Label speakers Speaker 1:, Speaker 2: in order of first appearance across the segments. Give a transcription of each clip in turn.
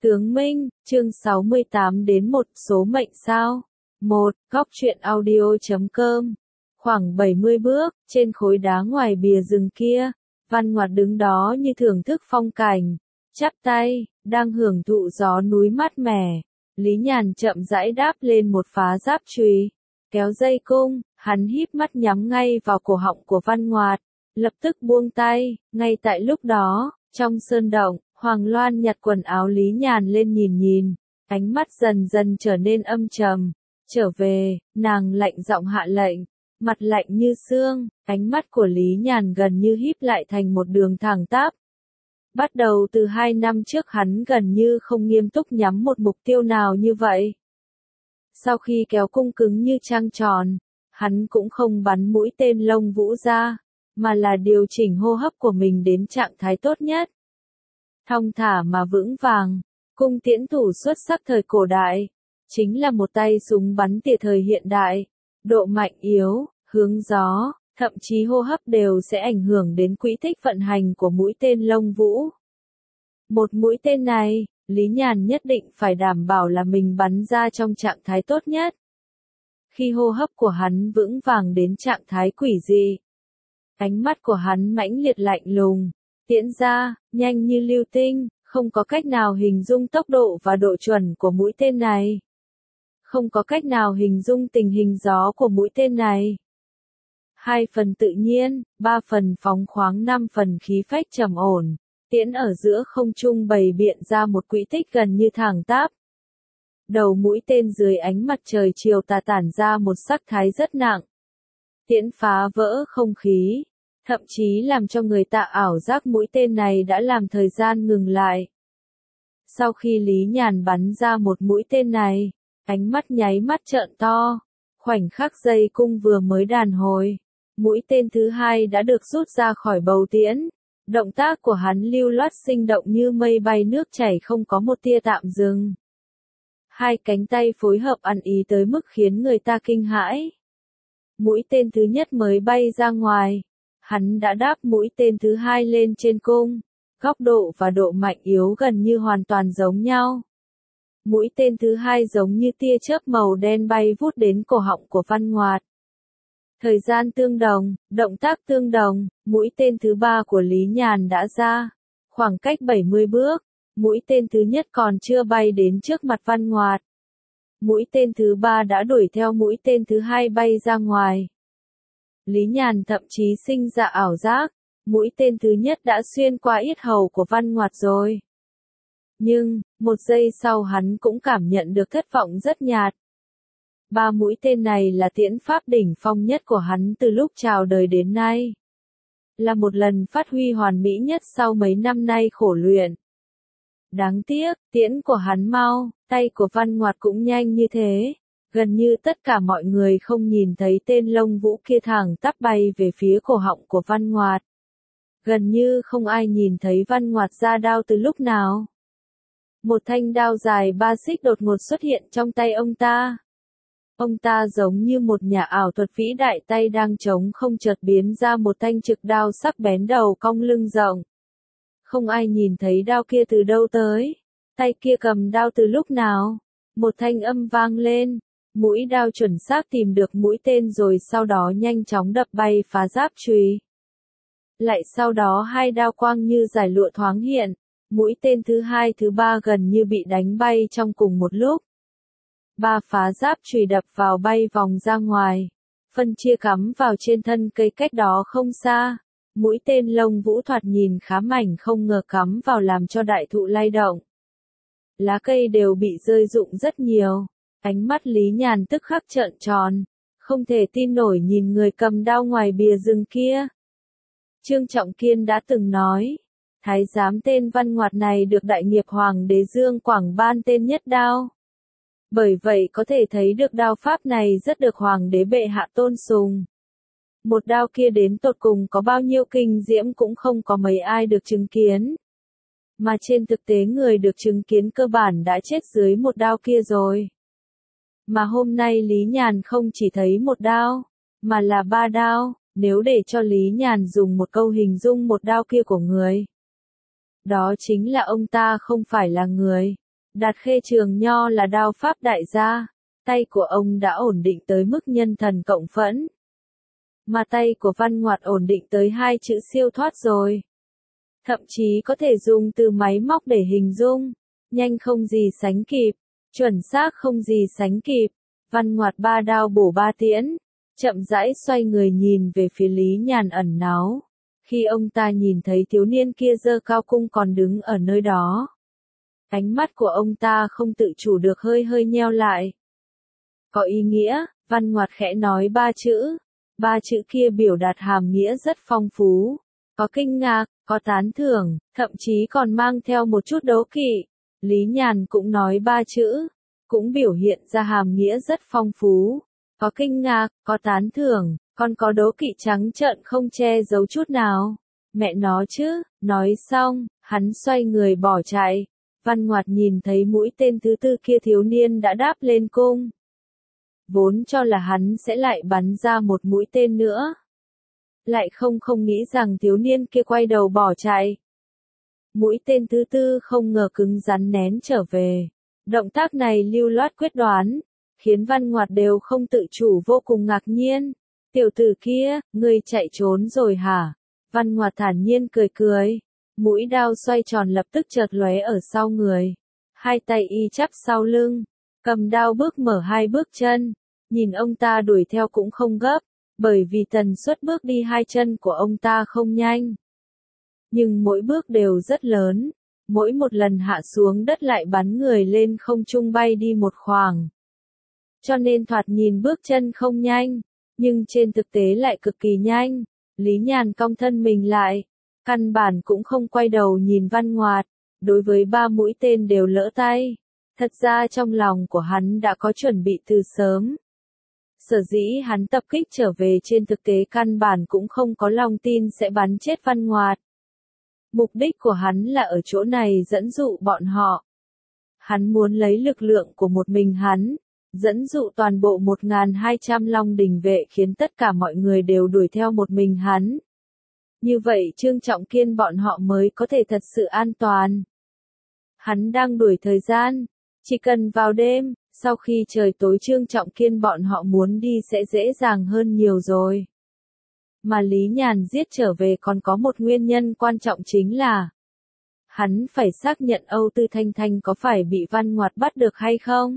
Speaker 1: Tướng Minh, chương 68 đến một số mệnh sao. 1. Góc truyện audio.com. Khoảng 70 bước, trên khối đá ngoài bìa rừng kia, Văn Ngoạt đứng đó như thưởng thức phong cảnh, chắp tay, đang hưởng thụ gió núi mát mẻ. Lý Nhàn chậm rãi đáp lên một phá giáp chùy, kéo dây cung, hắn híp mắt nhắm ngay vào cổ họng của Văn Ngoạt, lập tức buông tay. Ngay tại lúc đó, trong sơn động, Hoàng Loan nhặt quần áo Lý Nhàn lên nhìn, ánh mắt dần dần trở nên âm trầm. Trở về, nàng lạnh giọng hạ lệnh, mặt lạnh như xương, ánh mắt của Lý Nhàn gần như híp lại thành một đường thẳng tắp. Bắt đầu từ 2 năm trước hắn gần như không nghiêm túc nhắm một mục tiêu nào như vậy. Sau khi kéo cung cứng như trăng tròn, hắn cũng không bắn mũi tên lông vũ ra, mà là điều chỉnh hô hấp của mình đến trạng thái tốt nhất. Thong thả mà vững vàng, cung tiễn thủ xuất sắc thời cổ đại, chính là một tay súng bắn tỉa thời hiện đại, độ mạnh yếu, hướng gió, thậm chí hô hấp đều sẽ ảnh hưởng đến quỹ tích vận hành của mũi tên lông vũ. Một mũi tên này, Lý Nhàn nhất định phải đảm bảo là mình bắn ra trong trạng thái tốt nhất. Khi hô hấp của hắn vững vàng đến trạng thái quỷ dị, ánh mắt của hắn mãnh liệt lạnh lùng, tiễn ra, nhanh như lưu tinh, không có cách nào hình dung tốc độ và độ chuẩn của mũi tên này. Không có cách nào hình dung tình hình gió của mũi tên này. 2 phần tự nhiên, 3 phần phóng khoáng, 5 phần khí phách trầm ổn, tiễn ở giữa không trung bày biện ra một quỹ tích gần như thẳng tắp. Đầu mũi tên dưới ánh mặt trời chiều tà tản ra một sắc thái rất nặng. Tiễn phá vỡ không khí, thậm chí làm cho người ta ảo giác mũi tên này đã làm thời gian ngừng lại. Sau khi Lý Nhàn bắn ra một mũi tên này, ánh mắt nháy mắt trợn to, khoảnh khắc dây cung vừa mới đàn hồi, mũi tên thứ hai đã được rút ra khỏi bầu tiễn. Động tác của hắn lưu loát sinh động như mây bay nước chảy, không có một tia tạm dừng. Hai cánh tay phối hợp ăn ý tới mức khiến người ta kinh hãi. Mũi tên thứ nhất mới bay ra ngoài, hắn đã đáp mũi tên thứ hai lên trên cung, góc độ và độ mạnh yếu gần như hoàn toàn giống nhau. Mũi tên thứ hai giống như tia chớp màu đen bay vút đến cổ họng của Văn Ngoạt. Thời gian tương đồng, động tác tương đồng, mũi tên thứ ba của Lý Nhàn đã ra. Khoảng cách 70 bước, mũi tên thứ nhất còn chưa bay đến trước mặt Văn Ngoạt. Mũi tên thứ ba đã đuổi theo mũi tên thứ hai bay ra ngoài. Lý Nhàn thậm chí sinh ra ảo giác, mũi tên thứ nhất đã xuyên qua yết hầu của Văn Ngoạt rồi. Nhưng, một giây sau hắn cũng cảm nhận được thất vọng rất nhạt. 3 mũi tên này là tiễn pháp đỉnh phong nhất của hắn từ lúc chào đời đến nay. Là một lần phát huy hoàn mỹ nhất sau mấy năm nay khổ luyện. Đáng tiếc, tiễn của hắn mau, tay của Văn Ngoạt cũng nhanh như thế. Gần như tất cả mọi người không nhìn thấy tên lông vũ kia thẳng tắp bay về phía cổ họng của Văn Ngoạt. Gần như không ai nhìn thấy Văn Ngoạt ra đao từ lúc nào. Một thanh đao dài 3 xích đột ngột xuất hiện trong tay ông ta. Ông ta giống như một nhà ảo thuật vĩ đại, tay đang trống không chợt biến ra một thanh trực đao sắc bén đầu cong lưng rộng. Không ai nhìn thấy đao kia từ đâu tới. Tay kia cầm đao từ lúc nào? Một thanh âm vang lên. Mũi đao chuẩn xác tìm được mũi tên rồi sau đó nhanh chóng đập bay phá giáp chùy. Lại sau đó 2 đao quang như giải lụa thoáng hiện. Mũi tên thứ hai thứ ba gần như bị đánh bay trong cùng một lúc. 3 phá giáp chùy đập vào bay vòng ra ngoài. Phân chia cắm vào trên thân cây cách đó không xa. Mũi tên lông vũ thoạt nhìn khá mảnh, không ngờ cắm vào làm cho đại thụ lay động. Lá cây đều bị rơi rụng rất nhiều. Ánh mắt Lý Nhàn tức khắc trợn tròn. Không thể tin nổi nhìn người cầm đao ngoài bìa rừng kia. Trương Trọng Kiên đã từng nói. Thái giám tên Văn Ngoạt này được Đại Nghiệp Hoàng đế Dương Quảng ban tên nhất đao. Bởi vậy có thể thấy được đao pháp này rất được Hoàng đế bệ hạ tôn sùng. Một đao kia đến tột cùng có bao nhiêu kinh diễm cũng không có mấy ai được chứng kiến. Mà trên thực tế người được chứng kiến cơ bản đã chết dưới một đao kia rồi. Mà hôm nay Lý Nhàn không chỉ thấy một đao, mà là 3 đao, nếu để cho Lý Nhàn dùng một câu hình dung một đao kia của người. Đó chính là ông ta không phải là người, Đạt Khê Trường Nho là đao pháp đại gia, tay của ông đã ổn định tới mức nhân thần cộng phẫn. Mà tay của Văn Ngoạt ổn định tới hai chữ siêu thoát rồi. Thậm chí có thể dùng từ máy móc để hình dung, nhanh không gì sánh kịp, chuẩn xác không gì sánh kịp. Văn Ngoạt ba đao bổ ba tiễn, chậm rãi xoay người nhìn về phía Lý Nhàn ẩn náu. Khi ông ta nhìn thấy thiếu niên kia giơ cao cung còn đứng ở nơi đó, ánh mắt của ông ta không tự chủ được hơi hơi nheo lại. Có ý nghĩa, Văn Ngoạt khẽ nói ba chữ. Ba chữ kia biểu đạt hàm nghĩa rất phong phú. Có kinh ngạc, có tán thưởng, thậm chí còn mang theo một chút đố kỵ. Lý Nhàn cũng nói ba chữ, cũng biểu hiện ra hàm nghĩa rất phong phú. Có kinh ngạc, có tán thưởng, còn có đố kỵ trắng trợn không che giấu chút nào. Mẹ nó chứ, nói xong, hắn xoay người bỏ chạy. Văn Ngoạt nhìn thấy mũi tên thứ tư kia thiếu niên đã đáp lên cung. Vốn cho là hắn sẽ lại bắn ra một mũi tên nữa. Lại không nghĩ rằng thiếu niên kia quay đầu bỏ chạy. Mũi tên thứ tư không ngờ cứng rắn nén trở về. Động tác này lưu loát quyết đoán, khiến Văn Ngoạt đều không tự chủ vô cùng ngạc nhiên. Tiểu tử kia, ngươi chạy trốn rồi hả? Văn Ngoạt thản nhiên cười cười. Mũi đao xoay tròn lập tức chợt lóe ở sau người. Hai tay y chắp sau lưng, cầm đao bước mở hai bước chân. Nhìn ông ta đuổi theo cũng không gấp, bởi vì tần suất bước đi hai chân của ông ta không nhanh. Nhưng mỗi bước đều rất lớn, mỗi một lần hạ xuống đất lại bắn người lên không trung bay đi một khoảng. Cho nên thoạt nhìn bước chân không nhanh, nhưng trên thực tế lại cực kỳ nhanh. Lý Nhàn cong thân mình lại, căn bản cũng không quay đầu nhìn Văn Ngoạt, đối với ba mũi tên đều lỡ tay. Thật ra trong lòng của hắn đã có chuẩn bị từ sớm. Sở dĩ hắn tập kích trở về trên thực tế căn bản cũng không có lòng tin sẽ bắn chết Văn Ngoạt. Mục đích của hắn là ở chỗ này dẫn dụ bọn họ. Hắn muốn lấy lực lượng của một mình hắn, dẫn dụ toàn bộ 1.200 Long Đình vệ khiến tất cả mọi người đều đuổi theo một mình hắn. Như vậy Trương Trọng Kiên bọn họ mới có thể thật sự an toàn. Hắn đang đuổi thời gian, chỉ cần vào đêm, sau khi trời tối Trương Trọng Kiên bọn họ muốn đi sẽ dễ dàng hơn nhiều rồi. Mà Lý Nhàn giết trở về còn có một nguyên nhân quan trọng chính là hắn phải xác nhận Âu Tư Thanh Thanh có phải bị Văn Ngoạt bắt được hay không.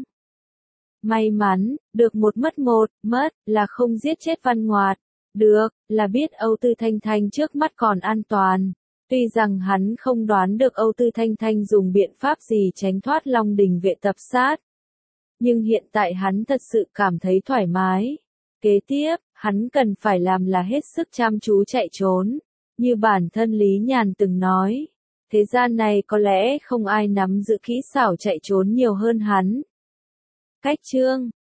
Speaker 1: May mắn, được một mất là không giết chết Văn Ngoạt, được, là biết Âu Tư Thanh Thanh trước mắt còn an toàn. Tuy rằng hắn không đoán được Âu Tư Thanh Thanh dùng biện pháp gì tránh thoát Long Đình vệ tập sát. Nhưng hiện tại hắn thật sự cảm thấy thoải mái. Kế tiếp, hắn cần phải làm là hết sức chăm chú chạy trốn. Như bản thân Lý Nhàn từng nói, thế gian này có lẽ không ai nắm giữ kỹ xảo chạy trốn nhiều hơn hắn. Cách chương